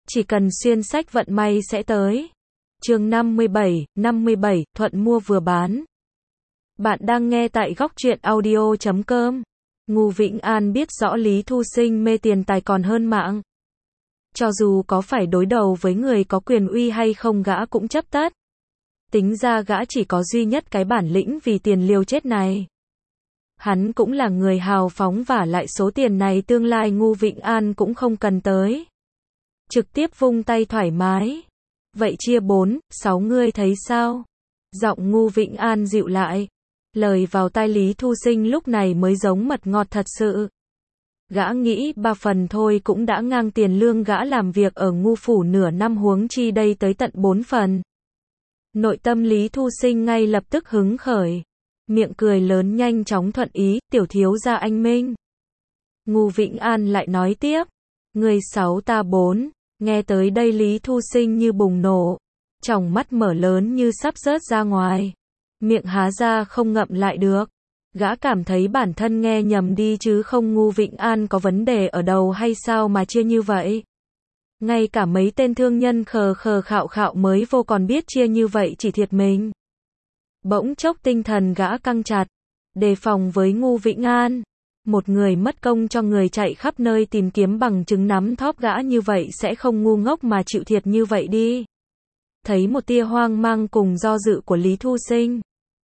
Chỉ cần xuyên sách vận may sẽ tới. Chương 57, thuận mua vừa bán. Bạn đang nghe tại góc truyện audio.com. Ngô Vĩnh An biết rõ Lý Thu Sinh mê tiền tài còn hơn mạng. Cho dù có phải đối đầu với người có quyền uy hay không gã cũng chấp tất. Tính ra gã chỉ có duy nhất cái bản lĩnh vì tiền liều chết này. Hắn cũng là người hào phóng và lại số tiền này tương lai Ngô Vĩnh An cũng không cần tới. Trực tiếp vung tay thoải mái. Vậy chia 4, 6 ngươi thấy sao? Giọng Ngô Vĩnh An dịu lại. Lời vào tai Lý Thu Sinh lúc này mới giống mật ngọt thật sự. Gã nghĩ 3 phần thôi cũng đã ngang tiền lương gã làm việc ở Ngô phủ nửa năm huống chi đây tới tận 4 phần. Nội tâm Lý Thu Sinh ngay lập tức hứng khởi. Miệng cười lớn nhanh chóng thuận ý, tiểu thiếu gia anh minh. Ngô Vĩnh An lại nói tiếp. Người 6 ta 4. Nghe tới đây Lý Thu Sinh như bùng nổ. Tròng mắt mở lớn như sắp rớt ra ngoài. Miệng há ra không ngậm lại được. Gã cảm thấy bản thân nghe nhầm đi chứ không Ngô Vĩnh An có vấn đề ở đầu hay sao mà chia như vậy. Ngay cả mấy tên thương nhân khờ khờ khạo khạo mới vô còn biết chia như vậy chỉ thiệt mình. Bỗng chốc tinh thần gã căng chặt. Đề phòng với Ngô Vĩnh An. Một người mất công cho người chạy khắp nơi tìm kiếm bằng chứng nắm thóp gã như vậy sẽ không ngu ngốc mà chịu thiệt như vậy đi. Thấy một tia hoang mang cùng do dự của Lý Thu Sinh.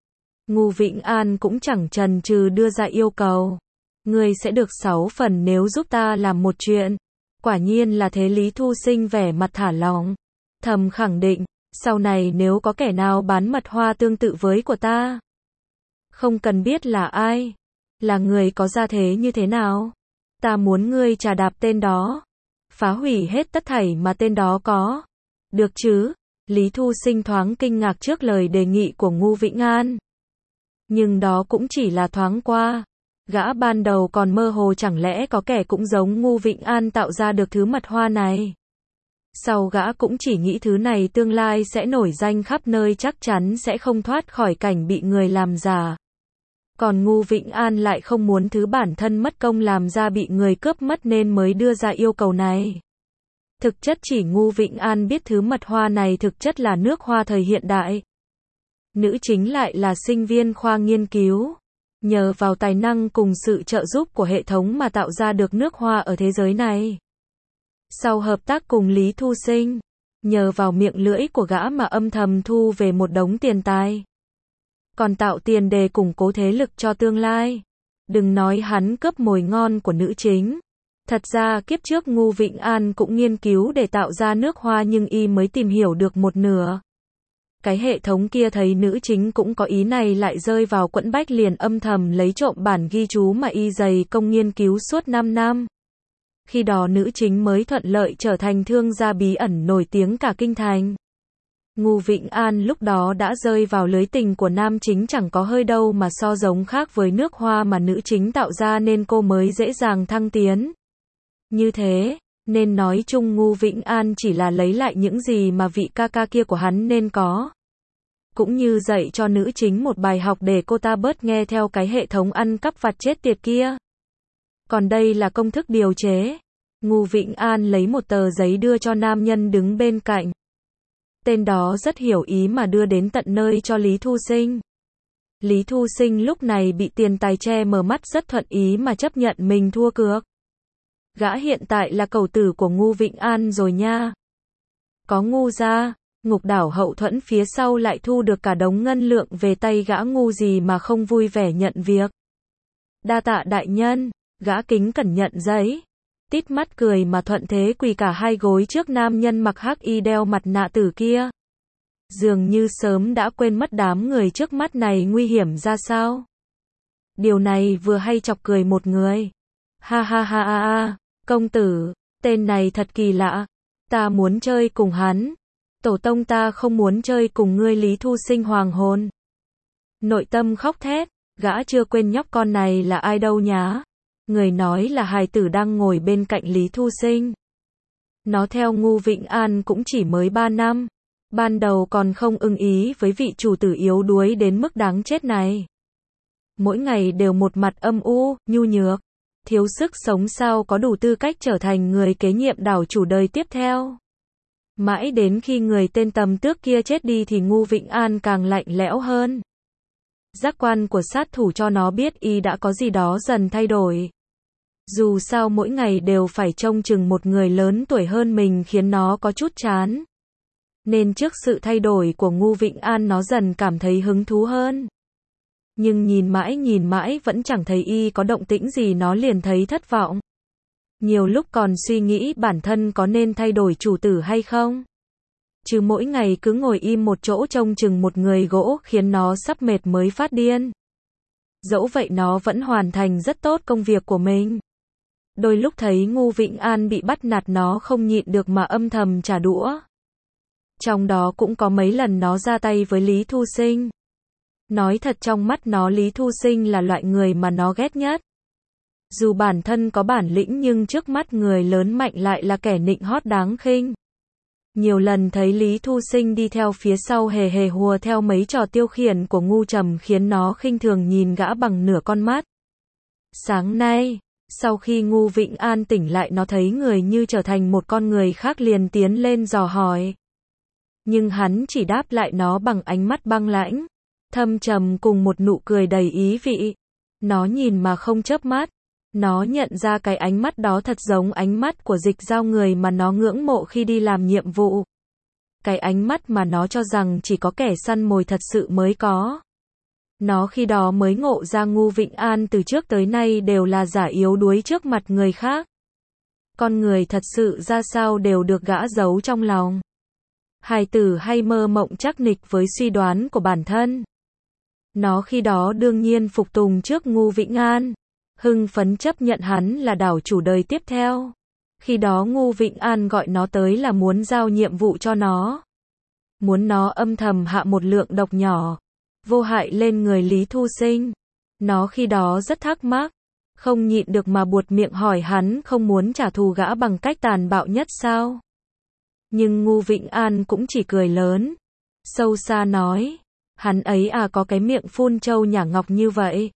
Ngô Vĩnh An cũng chẳng chần chừ đưa ra yêu cầu. Ngươi sẽ được 6 phần nếu giúp ta làm một chuyện. Quả nhiên là thế Lý Thu Sinh vẻ mặt thả lỏng. Thầm khẳng định, sau này nếu có kẻ nào bán mật hoa tương tự với của ta. Không cần biết là ai. Là người có gia thế như thế nào. Ta muốn ngươi trà đạp tên đó. Phá hủy hết tất thảy mà tên đó có. Được chứ? Lý Thu Sinh thoáng kinh ngạc trước lời đề nghị của Ngô Vĩnh An. Nhưng đó cũng chỉ là thoáng qua. Gã ban đầu còn mơ hồ chẳng lẽ có kẻ cũng giống Ngô Vĩnh An tạo ra được thứ mật hoa này. Sau gã cũng chỉ nghĩ thứ này tương lai sẽ nổi danh khắp nơi chắc chắn sẽ không thoát khỏi cảnh bị người làm giả. Còn Ngô Vĩnh An lại không muốn thứ bản thân mất công làm ra bị người cướp mất nên mới đưa ra yêu cầu này. Thực chất chỉ Ngô Vĩnh An biết thứ mật hoa này thực chất là nước hoa thời hiện đại. Nữ chính lại là sinh viên khoa nghiên cứu. Nhờ vào tài năng cùng sự trợ giúp của hệ thống mà tạo ra được nước hoa ở thế giới này. Sau hợp tác cùng Lý Thu Sinh, nhờ vào miệng lưỡi của gã mà âm thầm thu về một đống tiền tài. Còn tạo tiền đề củng cố thế lực cho tương lai. Đừng nói hắn cướp mồi ngon của nữ chính. Thật ra kiếp trước Ngô Vĩnh An cũng nghiên cứu để tạo ra nước hoa nhưng y mới tìm hiểu được một nửa. Cái hệ thống kia thấy nữ chính cũng có ý này lại rơi vào quẫn bách liền âm thầm lấy trộm bản ghi chú mà y dày công nghiên cứu suốt 5 năm. Khi đó nữ chính mới thuận lợi trở thành thương gia bí ẩn nổi tiếng cả kinh thành. Ngô Vĩnh An lúc đó đã rơi vào lưới tình của nam chính chẳng có hơi đâu mà so giống khác với nước hoa mà nữ chính tạo ra nên cô mới dễ dàng thăng tiến. Như thế, nên nói chung Ngô Vĩnh An chỉ là lấy lại những gì mà vị ca ca kia của hắn nên có. Cũng như dạy cho nữ chính một bài học để cô ta bớt nghe theo cái hệ thống ăn cắp vặt chết tiệt kia. Còn đây là công thức điều chế. Ngô Vĩnh An lấy một tờ giấy đưa cho nam nhân đứng bên cạnh. Tên đó rất hiểu ý mà đưa đến tận nơi cho Lý Thu Sinh. Lý Thu Sinh lúc này bị tiền tài che mờ mắt rất thuận ý mà chấp nhận mình thua cược. Gã hiện tại là cầu tử của Ngô Vĩnh An rồi nha. Có Ngô gia, Ngục đảo hậu thuẫn phía sau lại thu được cả đống ngân lượng về tay gã ngu gì mà không vui vẻ nhận việc. Đa tạ đại nhân, gã kính cẩn nhận giấy. Tít mắt cười mà thuận thế quỳ cả hai gối trước nam nhân mặc hắc y đeo mặt nạ tử kia. Dường như sớm đã quên mất đám người trước mắt này nguy hiểm ra sao. Điều này vừa hay chọc cười một người. Ha ha ha ha ha, công tử, tên này thật kỳ lạ. Ta muốn chơi cùng hắn. Tổ tông ta không muốn chơi cùng ngươi. Lý Thu Sinh hoàng hồn. Nội tâm khóc thét, gã chưa quên nhóc con này là ai đâu nhá. Người nói là hài tử đang ngồi bên cạnh Lý Thu Sinh. Nó theo Ngô Vĩnh An cũng chỉ mới 3 năm. Ban đầu còn không ưng ý với vị chủ tử yếu đuối đến mức đáng chết này. Mỗi ngày đều một mặt âm u, nhu nhược. Thiếu sức sống sao có đủ tư cách trở thành người kế nhiệm đảo chủ đời tiếp theo. Mãi đến khi người tên Tầm Tước kia chết đi thì Ngô Vĩnh An càng lạnh lẽo hơn. Giác quan của sát thủ cho nó biết y đã có gì đó dần thay đổi. Dù sao mỗi ngày đều phải trông chừng một người lớn tuổi hơn mình khiến nó có chút chán. Nên trước sự thay đổi của Ngô Vĩnh An nó dần cảm thấy hứng thú hơn. Nhưng nhìn mãi vẫn chẳng thấy y có động tĩnh gì nó liền thấy thất vọng. Nhiều lúc còn suy nghĩ bản thân có nên thay đổi chủ tử hay không. Chứ mỗi ngày cứ ngồi im một chỗ trông chừng một người gỗ khiến nó sắp mệt mới phát điên. Dẫu vậy nó vẫn hoàn thành rất tốt công việc của mình. Đôi lúc thấy Ngô Vĩnh An bị bắt nạt nó không nhịn được mà âm thầm trả đũa. Trong đó cũng có mấy lần nó ra tay với Lý Thu Sinh. Nói thật trong mắt nó Lý Thu Sinh là loại người mà nó ghét nhất. Dù bản thân có bản lĩnh nhưng trước mắt người lớn mạnh lại là kẻ nịnh hót đáng khinh. Nhiều lần thấy Lý Thu Sinh đi theo phía sau hề hùa theo mấy trò tiêu khiển của Ngô Trầm khiến nó khinh thường nhìn gã bằng nửa con mắt. Sáng nay, sau khi Ngô Vĩnh An tỉnh lại nó thấy người như trở thành một con người khác liền tiến lên dò hỏi. Nhưng hắn chỉ đáp lại nó bằng ánh mắt băng lãnh, thâm trầm cùng một nụ cười đầy ý vị. Nó nhìn mà không chớp mắt. Nó nhận ra cái ánh mắt đó thật giống ánh mắt của Dịch Giao người mà nó ngưỡng mộ khi đi làm nhiệm vụ. Cái ánh mắt mà nó cho rằng chỉ có kẻ săn mồi thật sự mới có. Nó khi đó mới ngộ ra Ngô Vĩnh An từ trước tới nay đều là giả yếu đuối trước mặt người khác. Con người thật sự ra sao đều được gã giấu trong lòng. Hài tử hay mơ mộng chắc nịch với suy đoán của bản thân. Nó khi đó đương nhiên phục tùng trước Ngô Vĩnh An. Hưng phấn chấp nhận hắn là đảo chủ đời tiếp theo. Khi đó Ngô Vĩnh An gọi nó tới là muốn giao nhiệm vụ cho nó. Muốn nó âm thầm hạ một lượng độc nhỏ, vô hại lên người Lý Thu Sinh. Nó khi đó rất thắc mắc, không nhịn được mà buột miệng hỏi hắn không muốn trả thù gã bằng cách tàn bạo nhất sao. Nhưng Ngô Vĩnh An cũng chỉ cười lớn, sâu xa nói, hắn ấy có cái miệng phun trâu nhả ngọc như vậy.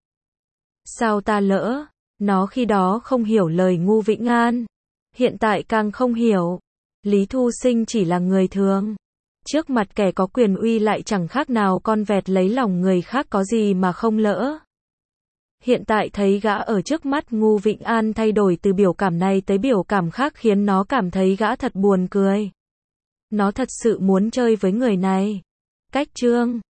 Sao ta lỡ? Nó khi đó không hiểu lời Ngô Vĩnh An. Hiện tại càng không hiểu. Lý Thu Sinh chỉ là người thường. Trước mặt kẻ có quyền uy lại chẳng khác nào con vẹt lấy lòng người khác có gì mà không lỡ. Hiện tại thấy gã ở trước mắt Ngô Vĩnh An thay đổi từ biểu cảm này tới biểu cảm khác khiến nó cảm thấy gã thật buồn cười. Nó thật sự muốn chơi với người này. Cách chương